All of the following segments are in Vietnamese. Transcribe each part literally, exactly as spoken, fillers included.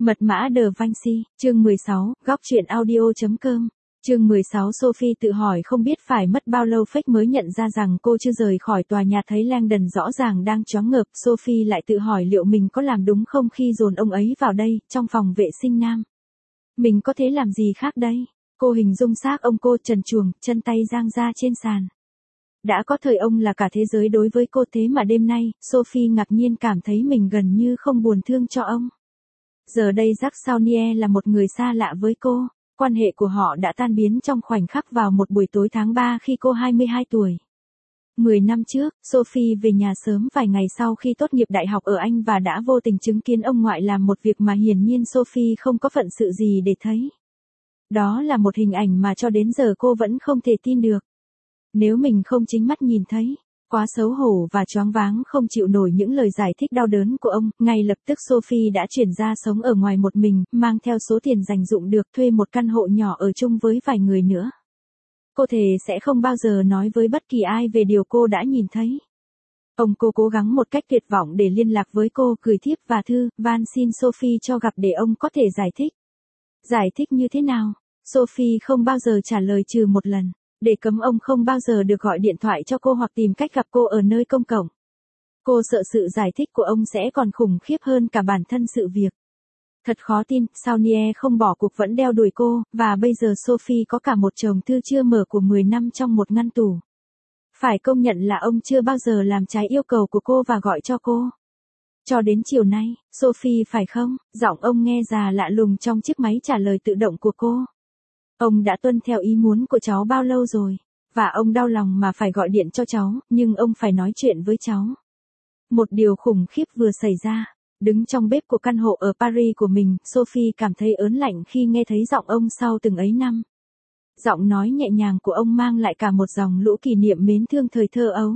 Mật mã Da Vinci, chương mười sáu, góc truyện audio.com. Chương mười sáu Sophie tự hỏi không biết phải mất bao lâu Fake mới nhận ra rằng cô chưa rời khỏi tòa nhà thấy Langdon rõ ràng đang choáng ngợp. Sophie lại tự hỏi liệu mình có làm đúng không khi dồn ông ấy vào đây, trong phòng vệ sinh nam. Mình có thể làm gì khác đây? Cô hình dung xác ông cô trần truồng, chân tay giang ra trên sàn. Đã có thời ông là cả thế giới đối với cô, thế mà đêm nay, Sophie ngạc nhiên cảm thấy mình gần như không buồn thương cho ông. Giờ đây Jacques Saunier là một người xa lạ với cô, quan hệ của họ đã tan biến trong khoảnh khắc vào một buổi tối tháng ba khi cô hai mươi hai tuổi. Mười năm trước, Sophie về nhà sớm vài ngày sau khi tốt nghiệp đại học ở Anh và đã vô tình chứng kiến ông ngoại làm một việc mà hiển nhiên Sophie không có phận sự gì để thấy. Đó là một hình ảnh mà cho đến giờ cô vẫn không thể tin được. Nếu mình không chính mắt nhìn thấy, quá xấu hổ và choáng váng không chịu nổi những lời giải thích đau đớn của ông, ngay lập tức Sophie đã chuyển ra sống ở ngoài một mình, mang theo số tiền dành dụm được thuê một căn hộ nhỏ ở chung với vài người nữa. Cô thề sẽ không bao giờ nói với bất kỳ ai về điều cô đã nhìn thấy. Ông cô cố gắng một cách tuyệt vọng để liên lạc với cô, gửi thiếp và thư, van xin Sophie cho gặp để ông có thể giải thích. Giải thích như thế nào? Sophie không bao giờ trả lời trừ một lần. Để cấm ông không bao giờ được gọi điện thoại cho cô hoặc tìm cách gặp cô ở nơi công cộng. Cô sợ sự giải thích của ông sẽ còn khủng khiếp hơn cả bản thân sự việc. Thật khó tin, Saunier không bỏ cuộc vẫn đeo đuổi cô, và bây giờ Sophie có cả một chồng thư chưa mở của mười năm trong một ngăn tủ. Phải công nhận là ông chưa bao giờ làm trái yêu cầu của cô và gọi cho cô. Cho đến chiều nay, Sophie phải không? Giọng ông nghe già lạ lùng trong chiếc máy trả lời tự động của cô. Ông đã tuân theo ý muốn của cháu bao lâu rồi, và ông đau lòng mà phải gọi điện cho cháu, nhưng ông phải nói chuyện với cháu. Một điều khủng khiếp vừa xảy ra. Đứng trong bếp của căn hộ ở Paris của mình, Sophie cảm thấy ớn lạnh khi nghe thấy giọng ông sau từng ấy năm. Giọng nói nhẹ nhàng của ông mang lại cả một dòng lũ kỷ niệm mến thương thời thơ ấu.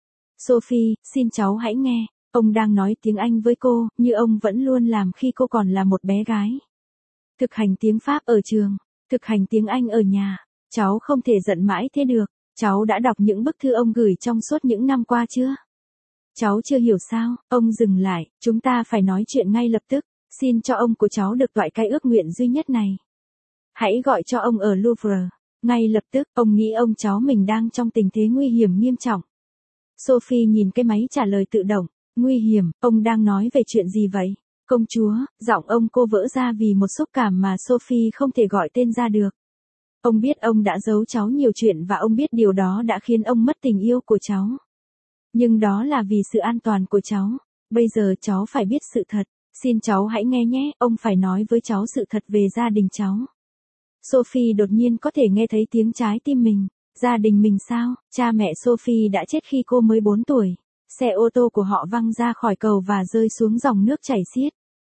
Sophie, xin cháu hãy nghe. Ông đang nói tiếng Anh với cô, như ông vẫn luôn làm khi cô còn là một bé gái. Thực hành tiếng Pháp ở trường. Thực hành tiếng Anh ở nhà. Cháu không thể giận mãi thế được. Cháu đã đọc những bức thư ông gửi trong suốt những năm qua chưa? Cháu chưa hiểu sao? Ông dừng lại. Chúng ta phải nói chuyện ngay lập tức. Xin cho ông của cháu được toại cái ước nguyện duy nhất này. Hãy gọi cho ông ở Louvre. Ngay lập tức, ông nghĩ ông cháu mình đang trong tình thế nguy hiểm nghiêm trọng. Sophie nhìn cái máy trả lời tự động. Nguy hiểm, ông đang nói về chuyện gì vậy? Công chúa, giọng ông cô vỡ ra vì một xúc cảm mà Sophie không thể gọi tên ra được. Ông biết ông đã giấu cháu nhiều chuyện và ông biết điều đó đã khiến ông mất tình yêu của cháu. Nhưng đó là vì sự an toàn của cháu. Bây giờ cháu phải biết sự thật. Xin cháu hãy nghe nhé, ông phải nói với cháu sự thật về gia đình cháu. Sophie đột nhiên có thể nghe thấy tiếng trái tim mình. Gia đình mình sao? Cha mẹ Sophie đã chết khi cô mới bốn tuổi. Xe ô tô của họ văng ra khỏi cầu và rơi xuống dòng nước chảy xiết.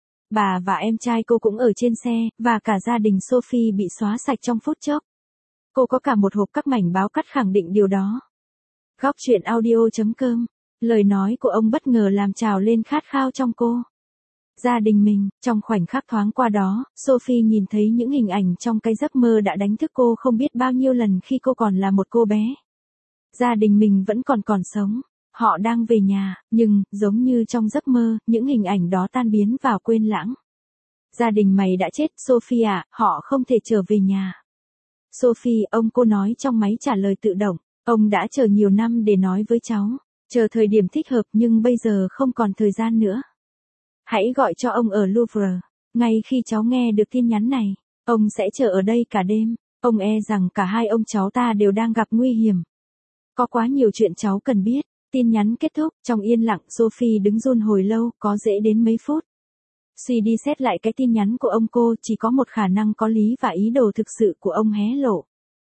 Bà và em trai cô cũng ở trên xe, và cả gia đình Sophie bị xóa sạch trong phút chốc. Cô có cả một hộp các mảnh báo cắt khẳng định điều đó. Góc truyện audio.com. Lời nói của ông bất ngờ làm trào lên khát khao trong cô. Gia đình mình, trong khoảnh khắc thoáng qua đó, Sophie nhìn thấy những hình ảnh trong cái giấc mơ đã đánh thức cô không biết bao nhiêu lần khi cô còn là một cô bé. Gia đình mình vẫn còn còn sống. Họ đang về nhà, nhưng, giống như trong giấc mơ, những hình ảnh đó tan biến vào quên lãng. Gia đình mày đã chết, Sophie à, họ không thể trở về nhà. Sophie, ông cô nói trong máy trả lời tự động, ông đã chờ nhiều năm để nói với cháu, chờ thời điểm thích hợp nhưng bây giờ không còn thời gian nữa. Hãy gọi cho ông ở Louvre, ngay khi cháu nghe được tin nhắn này, ông sẽ chờ ở đây cả đêm, ông e rằng cả hai ông cháu ta đều đang gặp nguy hiểm. Có quá nhiều chuyện cháu cần biết. Tin nhắn kết thúc, trong yên lặng, Sophie đứng run hồi lâu, có dễ đến mấy phút. Suy đi xét lại cái tin nhắn của ông cô, chỉ có một khả năng có lý và ý đồ thực sự của ông hé lộ.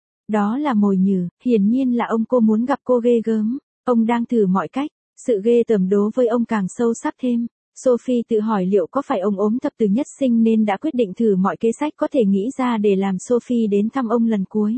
Đó là mồi nhử, hiển nhiên là ông cô muốn gặp cô ghê gớm. Ông đang thử mọi cách, sự ghê tởm đố với ông càng sâu sắc thêm. Sophie tự hỏi liệu có phải ông ốm thập tử nhất sinh nên đã quyết định thử mọi kế sách có thể nghĩ ra để làm Sophie đến thăm ông lần cuối.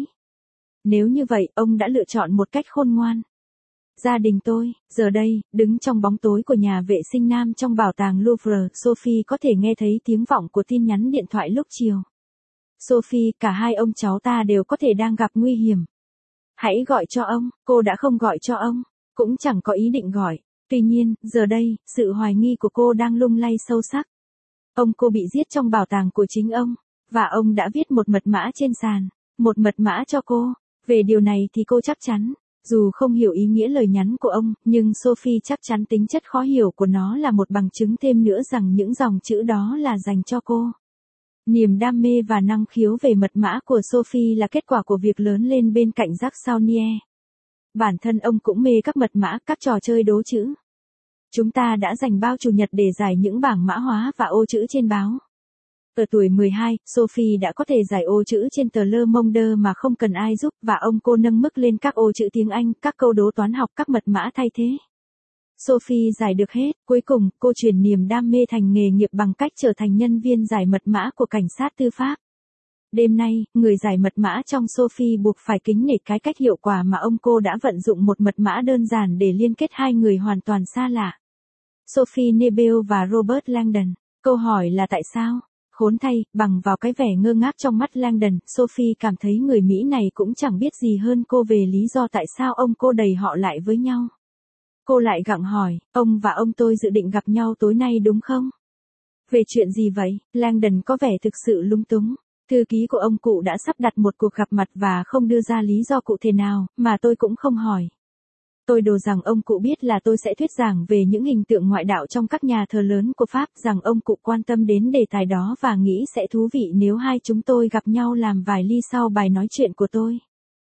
Nếu như vậy, ông đã lựa chọn một cách khôn ngoan. Gia đình tôi, giờ đây, đứng trong bóng tối của nhà vệ sinh nam trong bảo tàng Louvre, Sophie có thể nghe thấy tiếng vọng của tin nhắn điện thoại lúc chiều. Sophie, cả hai ông cháu ta đều có thể đang gặp nguy hiểm. Hãy gọi cho ông, cô đã không gọi cho ông, cũng chẳng có ý định gọi. Tuy nhiên, giờ đây, sự hoài nghi của cô đang lung lay sâu sắc. Ông cô bị giết trong bảo tàng của chính ông, và ông đã viết một mật mã trên sàn, một mật mã cho cô. Về điều này thì cô chắc chắn, dù không hiểu ý nghĩa lời nhắn của ông, nhưng Sophie chắc chắn tính chất khó hiểu của nó là một bằng chứng thêm nữa rằng những dòng chữ đó là dành cho cô. Niềm đam mê và năng khiếu về mật mã của Sophie là kết quả của việc lớn lên bên cạnh Jacques Saunier. Bản thân ông cũng mê các mật mã, các trò chơi đố chữ. Chúng ta đã dành bao chủ nhật để giải những bảng mã hóa và ô chữ trên báo. Ở tuổi mười hai, Sophie đã có thể giải ô chữ trên tờ Le Monde mà không cần ai giúp, và ông cô nâng mức lên các ô chữ tiếng Anh, các câu đố toán học, các mật mã thay thế. Sophie giải được hết, cuối cùng, cô chuyển niềm đam mê thành nghề nghiệp bằng cách trở thành nhân viên giải mật mã của cảnh sát tư pháp. Đêm nay, người giải mật mã trong Sophie buộc phải kính nể cái cách hiệu quả mà ông cô đã vận dụng một mật mã đơn giản để liên kết hai người hoàn toàn xa lạ. Sophie Nebel và Robert Langdon. Câu hỏi là tại sao? Khốn thay, bằng vào cái vẻ ngơ ngác trong mắt Langdon, Sophie cảm thấy người Mỹ này cũng chẳng biết gì hơn cô về lý do tại sao ông cô đẩy họ lại với nhau. Cô lại gặng hỏi, ông và ông tôi dự định gặp nhau tối nay đúng không? Về chuyện gì vậy? Langdon có vẻ thực sự lung túng. Thư ký của ông cụ đã sắp đặt một cuộc gặp mặt và không đưa ra lý do cụ thể nào, mà tôi cũng không hỏi. Tôi đồ rằng ông cụ biết là tôi sẽ thuyết giảng về những hình tượng ngoại đạo trong các nhà thờ lớn của Pháp, rằng ông cụ quan tâm đến đề tài đó và nghĩ sẽ thú vị nếu hai chúng tôi gặp nhau làm vài ly sau bài nói chuyện của tôi.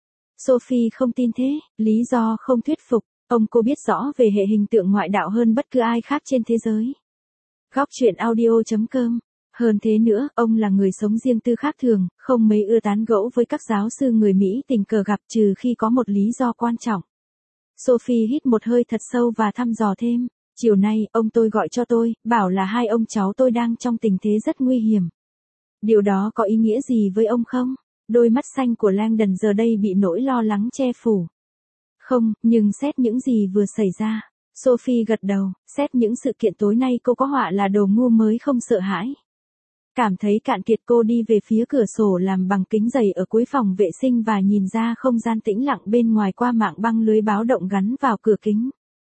Sophie không tin thế, lý do không thuyết phục, ông cô biết rõ về hệ hình tượng ngoại đạo hơn bất cứ ai khác trên thế giới. Góc truyện audio chấm com. Hơn thế nữa, ông là người sống riêng tư khác thường, không mấy ưa tán gẫu với các giáo sư người Mỹ tình cờ gặp trừ khi có một lý do quan trọng. Sophie hít một hơi thật sâu và thăm dò thêm. Chiều nay, ông tôi gọi cho tôi, bảo là hai ông cháu tôi đang trong tình thế rất nguy hiểm. Điều đó có ý nghĩa gì với ông không? Đôi mắt xanh của Langdon giờ đây bị nỗi lo lắng che phủ. Không, nhưng xét những gì vừa xảy ra. Sophie gật đầu, xét những sự kiện tối nay cô có họa là đồ ngu mới không sợ hãi. Cảm thấy cạn kiệt, cô đi về phía cửa sổ làm bằng kính dày ở cuối phòng vệ sinh và nhìn ra không gian tĩnh lặng bên ngoài qua mạng băng lưới báo động gắn vào cửa kính.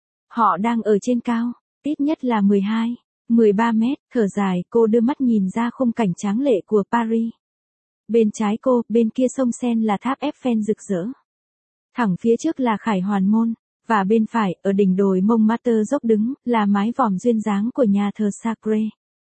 Họ đang ở trên cao, ít nhất là mười hai, mười ba mét, thở dài, cô đưa mắt nhìn ra khung cảnh tráng lệ của Paris. Bên trái cô, bên kia sông Seine là tháp Eiffel rực rỡ. Thẳng phía trước là Khải Hoàn Môn, và bên phải, ở đỉnh đồi Montmartre dốc đứng, là mái vòm duyên dáng của nhà thờ Sacré.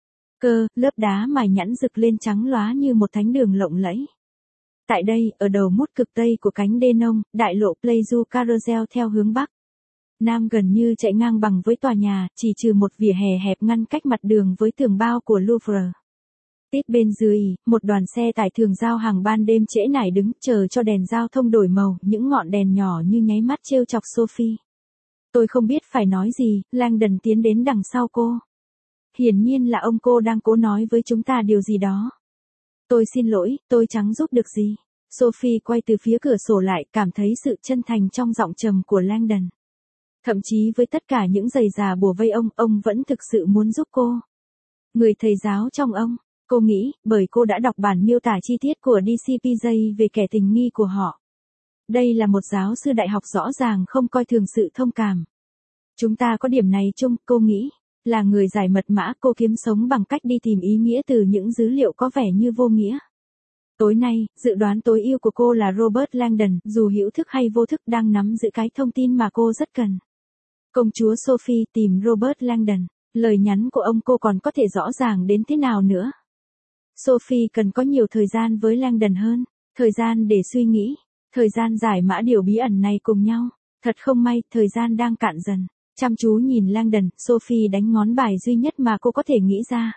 Cơ, lớp đá mài nhẵn rực lên trắng lóa như một thánh đường lộng lẫy. Tại đây, ở đầu mút cực tây của cánh đê nông, đại lộ Place du Carrousel theo hướng bắc. Nam gần như chạy ngang bằng với tòa nhà, chỉ trừ một vỉa hè hẹp ngăn cách mặt đường với tường bao của Louvre. Tít bên dưới, một đoàn xe tải thường giao hàng ban đêm trễ nải đứng chờ cho đèn giao thông đổi màu, những ngọn đèn nhỏ như nháy mắt trêu chọc Sophie. Tôi không biết phải nói gì, Langdon tiến đến đằng sau cô. Hiển nhiên là ông cô đang cố nói với chúng ta điều gì đó. Tôi xin lỗi, tôi chẳng giúp được gì. Sophie quay từ phía cửa sổ lại, cảm thấy sự chân thành trong giọng trầm của Langdon. Thậm chí với tất cả những giày già bủa vây ông, ông vẫn thực sự muốn giúp cô. Người thầy giáo trong ông, cô nghĩ, bởi cô đã đọc bản miêu tả chi tiết của đê xê pê jay về kẻ tình nghi của họ. Đây là một giáo sư đại học rõ ràng không coi thường sự thông cảm. Chúng ta có điểm này chung, cô nghĩ. Là người giải mật mã, cô kiếm sống bằng cách đi tìm ý nghĩa từ những dữ liệu có vẻ như vô nghĩa. Tối nay, dự đoán tối ưu của cô là Robert Langdon, dù hữu thức hay vô thức đang nắm giữ cái thông tin mà cô rất cần. Công chúa Sophie tìm Robert Langdon, lời nhắn của ông cô còn có thể rõ ràng đến thế nào nữa. Sophie cần có nhiều thời gian với Langdon hơn, thời gian để suy nghĩ, thời gian giải mã điều bí ẩn này cùng nhau. Thật không may, thời gian đang cạn dần. Chăm chú nhìn Langdon, Sophie đánh ngón bài duy nhất mà cô có thể nghĩ ra.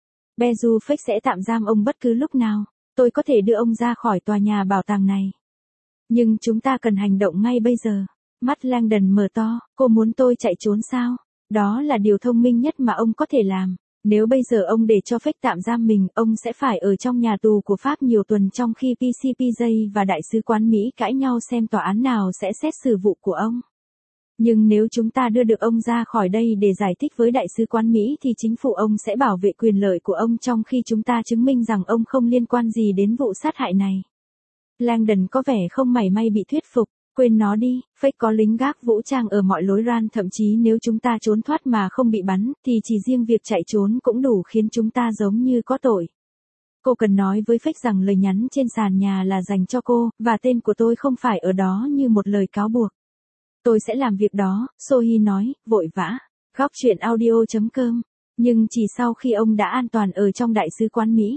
Bezu sẽ tạm giam ông bất cứ lúc nào. Tôi có thể đưa ông ra khỏi tòa nhà bảo tàng này. Nhưng chúng ta cần hành động ngay bây giờ. Mắt Langdon mở to, cô muốn tôi chạy trốn sao? Đó là điều thông minh nhất mà ông có thể làm. Nếu bây giờ ông để cho Fake tạm giam mình, ông sẽ phải ở trong nhà tù của Pháp nhiều tuần trong khi pê xê pê jay và Đại sứ quán Mỹ cãi nhau xem tòa án nào sẽ xét xử vụ của ông. Nhưng nếu chúng ta đưa được ông ra khỏi đây để giải thích với Đại sứ quán Mỹ thì chính phủ ông sẽ bảo vệ quyền lợi của ông trong khi chúng ta chứng minh rằng ông không liên quan gì đến vụ sát hại này. Langdon có vẻ không mảy may bị thuyết phục. Quên nó đi, fake có lính gác vũ trang ở mọi lối ran, thậm chí nếu chúng ta trốn thoát mà không bị bắn, thì chỉ riêng việc chạy trốn cũng đủ khiến chúng ta giống như có tội. Cô cần nói với fake rằng lời nhắn trên sàn nhà là dành cho cô, và tên của tôi không phải ở đó như một lời cáo buộc. Tôi sẽ làm việc đó, Sohee nói, vội vã. Góc truyện audio chấm com. Nhưng chỉ sau khi ông đã an toàn ở trong đại sứ quán Mỹ.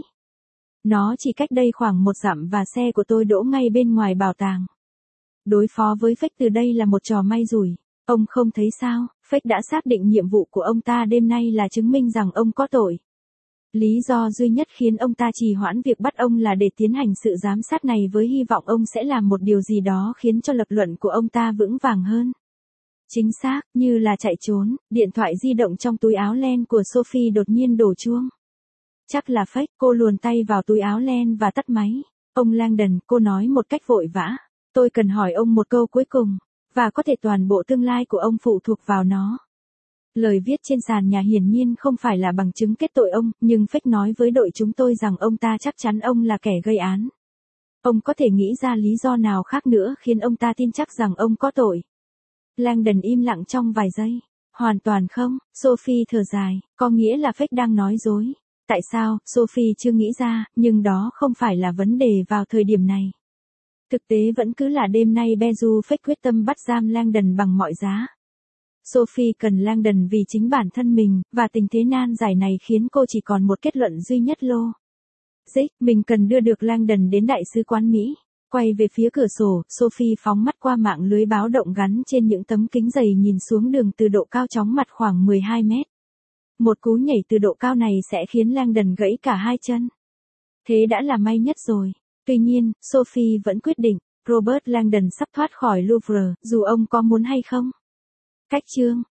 Nó chỉ cách đây khoảng một dặm và xe của tôi đỗ ngay bên ngoài bảo tàng. Đối phó với fake từ đây là một trò may rủi. Ông không thấy sao, fake đã xác định nhiệm vụ của ông ta đêm nay là chứng minh rằng ông có tội. Lý do duy nhất khiến ông ta trì hoãn việc bắt ông là để tiến hành sự giám sát này với hy vọng ông sẽ làm một điều gì đó khiến cho lập luận của ông ta vững vàng hơn. Chính xác, như là chạy trốn, điện thoại di động trong túi áo len của Sophie đột nhiên đổ chuông. Chắc là fake, cô luồn tay vào túi áo len và tắt máy. Ông Langdon, cô nói một cách vội vã. Tôi cần hỏi ông một câu cuối cùng, và có thể toàn bộ tương lai của ông phụ thuộc vào nó. Lời viết trên sàn nhà hiển nhiên không phải là bằng chứng kết tội ông, nhưng fake nói với đội chúng tôi rằng ông ta chắc chắn ông là kẻ gây án. Ông có thể nghĩ ra lý do nào khác nữa khiến ông ta tin chắc rằng ông có tội. Langdon im lặng trong vài giây. Hoàn toàn không, Sophie thở dài, có nghĩa là fake đang nói dối. Tại sao, Sophie chưa nghĩ ra, nhưng đó không phải là vấn đề vào thời điểm này. Thực tế vẫn cứ là đêm nay Beju fake quyết tâm bắt giam Langdon bằng mọi giá. Sophie cần Langdon vì chính bản thân mình, và tình thế nan giải này khiến cô chỉ còn một kết luận duy nhất lô. Dích, mình cần đưa được Langdon đến đại sứ quán Mỹ. Quay về phía cửa sổ, Sophie phóng mắt qua mạng lưới báo động gắn trên những tấm kính dày nhìn xuống đường từ độ cao chóng mặt khoảng mười hai mét. Một cú nhảy từ độ cao này sẽ khiến Langdon gãy cả hai chân. Thế đã là may nhất rồi. Tuy nhiên, Sophie vẫn quyết định, Robert Langdon sắp thoát khỏi Louvre, dù ông có muốn hay không. Cách chương